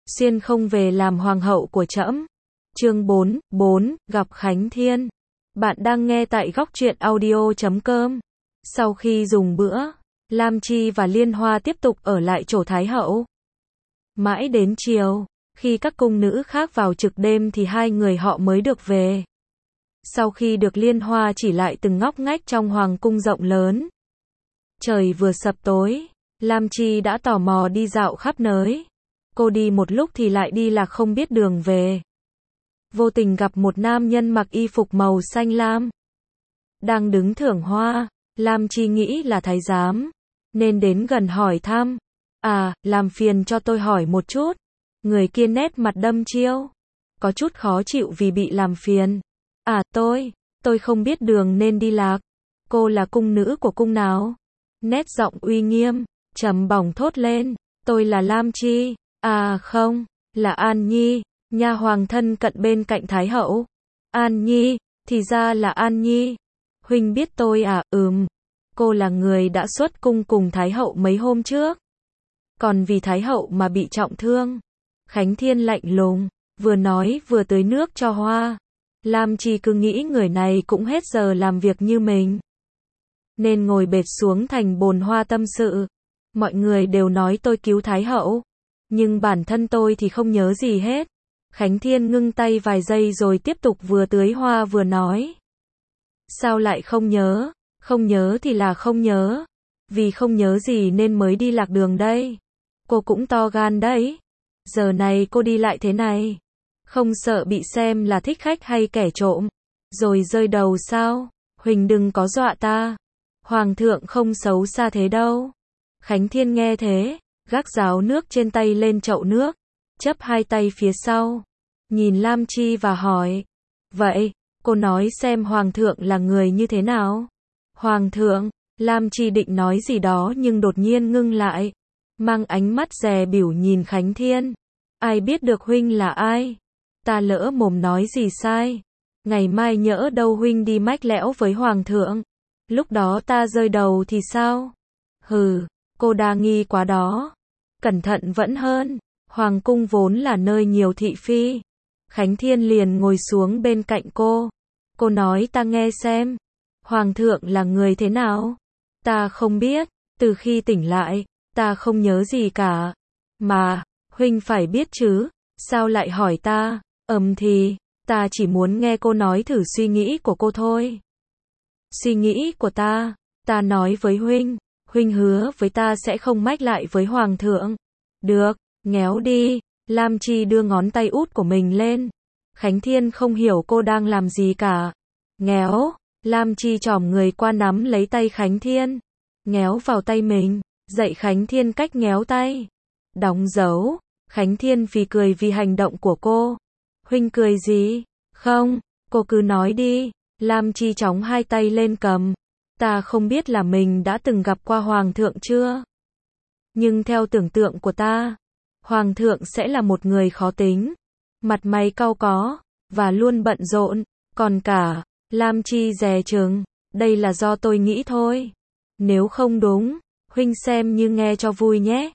xuyên không về làm hoàng hậu của trẫm. Chương 4, gặp Khánh Thiên. Bạn đang nghe tại góc truyện audio.com. Sau khi dùng bữa, Lam Chi và Liên Hoa tiếp tục ở lại chỗ Thái hậu. Mãi đến chiều, khi các cung nữ khác vào trực đêm thì hai người họ mới được về. Sau khi được Liên Hoa chỉ lại từng ngóc ngách trong hoàng cung rộng lớn. Trời vừa sập tối, Lam Chi đã tò mò đi dạo khắp nơi. Cô đi một lúc thì lại đi lạc không biết đường về. Vô tình gặp một nam nhân mặc y phục màu xanh lam. Đang đứng thưởng hoa, Lam Chi nghĩ là thái giám, nên đến gần hỏi thăm. À, làm phiền cho tôi hỏi một chút. Người kia nét mặt đăm chiêu, có chút khó chịu vì bị làm phiền. À, tôi không biết đường nên đi lạc. Cô là cung nữ của cung nào? Nét giọng uy nghiêm, trầm bổng thốt lên. Tôi là Lam Chi. À không, là An Nhi, nha hoàng thân cận bên cạnh Thái hậu. An Nhi, thì ra là An Nhi. Huynh biết tôi à? Cô là người đã xuất cung cùng Thái hậu mấy hôm trước. Còn vì Thái hậu mà bị trọng thương. Khánh Thiên lạnh lùng, vừa nói vừa tưới nước cho hoa. Lam Chi cứ nghĩ người này cũng hết giờ làm việc như mình, nên ngồi bệt xuống thành bồn hoa tâm sự. Mọi người đều nói tôi cứu Thái hậu, nhưng bản thân tôi thì không nhớ gì hết. Khánh Thiên ngưng tay vài giây rồi tiếp tục vừa tưới hoa vừa nói. Sao lại không nhớ? Không nhớ thì là không nhớ. Vì không nhớ gì nên mới đi lạc đường đây. Cô cũng to gan đấy. Giờ này cô đi lại thế này, không sợ bị xem là thích khách hay kẻ trộm, rồi rơi đầu sao? Huỳnh đừng có dọa ta. Hoàng thượng không xấu xa thế đâu. Khánh Thiên nghe thế, gác ráo nước trên tay lên chậu nước, chấp hai tay phía sau, nhìn Lam Chi và hỏi. Vậy, cô nói xem Hoàng thượng là người như thế nào? Hoàng thượng, Lam Chi định nói gì đó nhưng đột nhiên ngưng lại, mang ánh mắt dè bỉu nhìn Khánh Thiên. Ai biết được huynh là ai? Ta lỡ mồm nói gì sai? Ngày mai nhỡ đâu huynh đi mách lẽo với Hoàng thượng, lúc đó ta rơi đầu thì sao? Hừ, cô đa nghi quá đó. Cẩn thận vẫn hơn. Hoàng cung vốn là nơi nhiều thị phi. Khánh Thiên liền ngồi xuống bên cạnh cô. Cô nói ta nghe xem. Hoàng thượng là người thế nào? Ta không biết. Từ khi tỉnh lại, ta không nhớ gì cả. Mà, huynh phải biết chứ. Sao lại hỏi ta? Thì, ta chỉ muốn nghe cô nói thử suy nghĩ của cô thôi. Suy nghĩ của ta nói với huynh. Huynh hứa với ta sẽ không mách lại với Hoàng thượng. Được, ngéo đi. Lam Chi đưa ngón tay út của mình lên. Khánh Thiên không hiểu cô đang làm gì cả. Ngéo. Lam Chi chỏm người qua nắm lấy tay Khánh Thiên, ngéo vào tay mình, dạy Khánh Thiên cách ngéo tay. Đóng dấu. Khánh Thiên phì cười vì hành động của cô. Huynh cười gì? Không, cô cứ nói đi. Lam Chi chóng hai tay lên cầm. Ta không biết là mình đã từng gặp qua Hoàng thượng chưa? Nhưng theo tưởng tượng của ta, Hoàng thượng sẽ là một người khó tính, mặt mày cau có, và luôn bận rộn. Còn cả, Lam Chi dè chừng, đây là do tôi nghĩ thôi. Nếu không đúng, huynh xem như nghe cho vui nhé.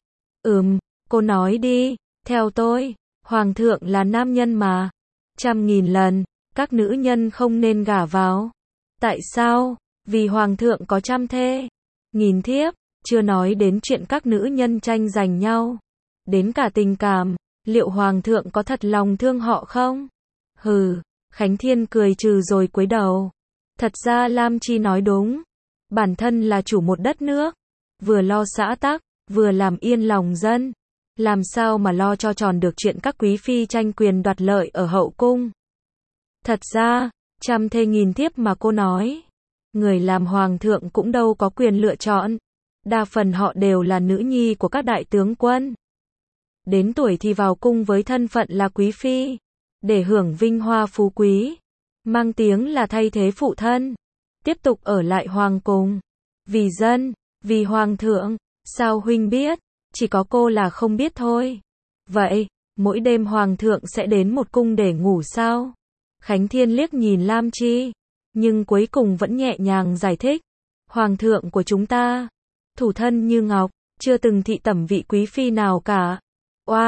Cô nói đi. Theo tôi, Hoàng thượng là nam nhân mà. 100.000 lần, các nữ nhân không nên gả vào. Tại sao? Vì Hoàng thượng có 100 thê, 1000 thiếp, chưa nói đến chuyện các nữ nhân tranh giành nhau. Đến cả tình cảm, liệu Hoàng thượng có thật lòng thương họ không? Hừ, Khánh Thiên cười trừ rồi cúi đầu. Thật ra Lam Chi nói đúng. Bản thân là chủ một đất nước, vừa lo xã tắc, vừa làm yên lòng dân. Làm sao mà lo cho tròn được chuyện các quý phi tranh quyền đoạt lợi ở hậu cung. Thật ra, 100 thê 1000 thiếp mà cô nói, người làm hoàng thượng cũng đâu có quyền lựa chọn. Đa phần họ đều là nữ nhi của các đại tướng quân. Đến tuổi thì vào cung với thân phận là quý phi, để hưởng vinh hoa phú quý, mang tiếng là thay thế phụ thân, tiếp tục ở lại hoàng cung. Vì dân, vì hoàng thượng. Sao huynh biết? Chỉ có cô là không biết thôi. Vậy, mỗi đêm Hoàng thượng sẽ đến một cung để ngủ sao? Khánh Thiên liếc nhìn Lam Chi, nhưng cuối cùng vẫn nhẹ nhàng giải thích. Hoàng thượng của chúng ta, thủ thân như ngọc, chưa từng thị tẩm vị quý phi nào cả. Oa,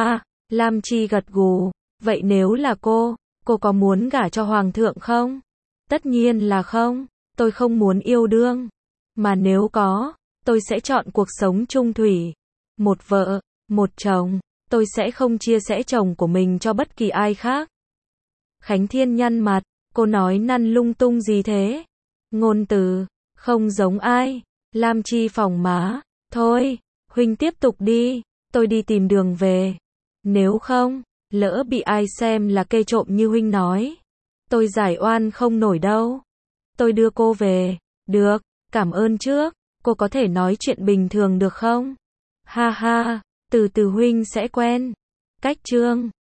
Lam Chi gật gù. Vậy nếu là cô có muốn gả cho hoàng thượng không? Tất nhiên là không. Tôi không muốn yêu đương. Mà nếu có, tôi sẽ chọn cuộc sống chung thủy. Một vợ, một chồng. Tôi sẽ không chia sẻ chồng của mình cho bất kỳ ai khác. Khánh Thiên nhăn mặt. Cô nói năn lung tung gì thế? Ngôn từ, không giống ai. Lam Chi phỏng má. Thôi, huynh tiếp tục đi. Tôi đi tìm đường về. Nếu không, lỡ bị ai xem là kê trộm như huynh nói. Tôi giải oan không nổi đâu. Tôi đưa cô về. Được, cảm ơn trước. Cô có thể nói chuyện bình thường được không? Ha ha, từ từ huynh sẽ quen. Cách chương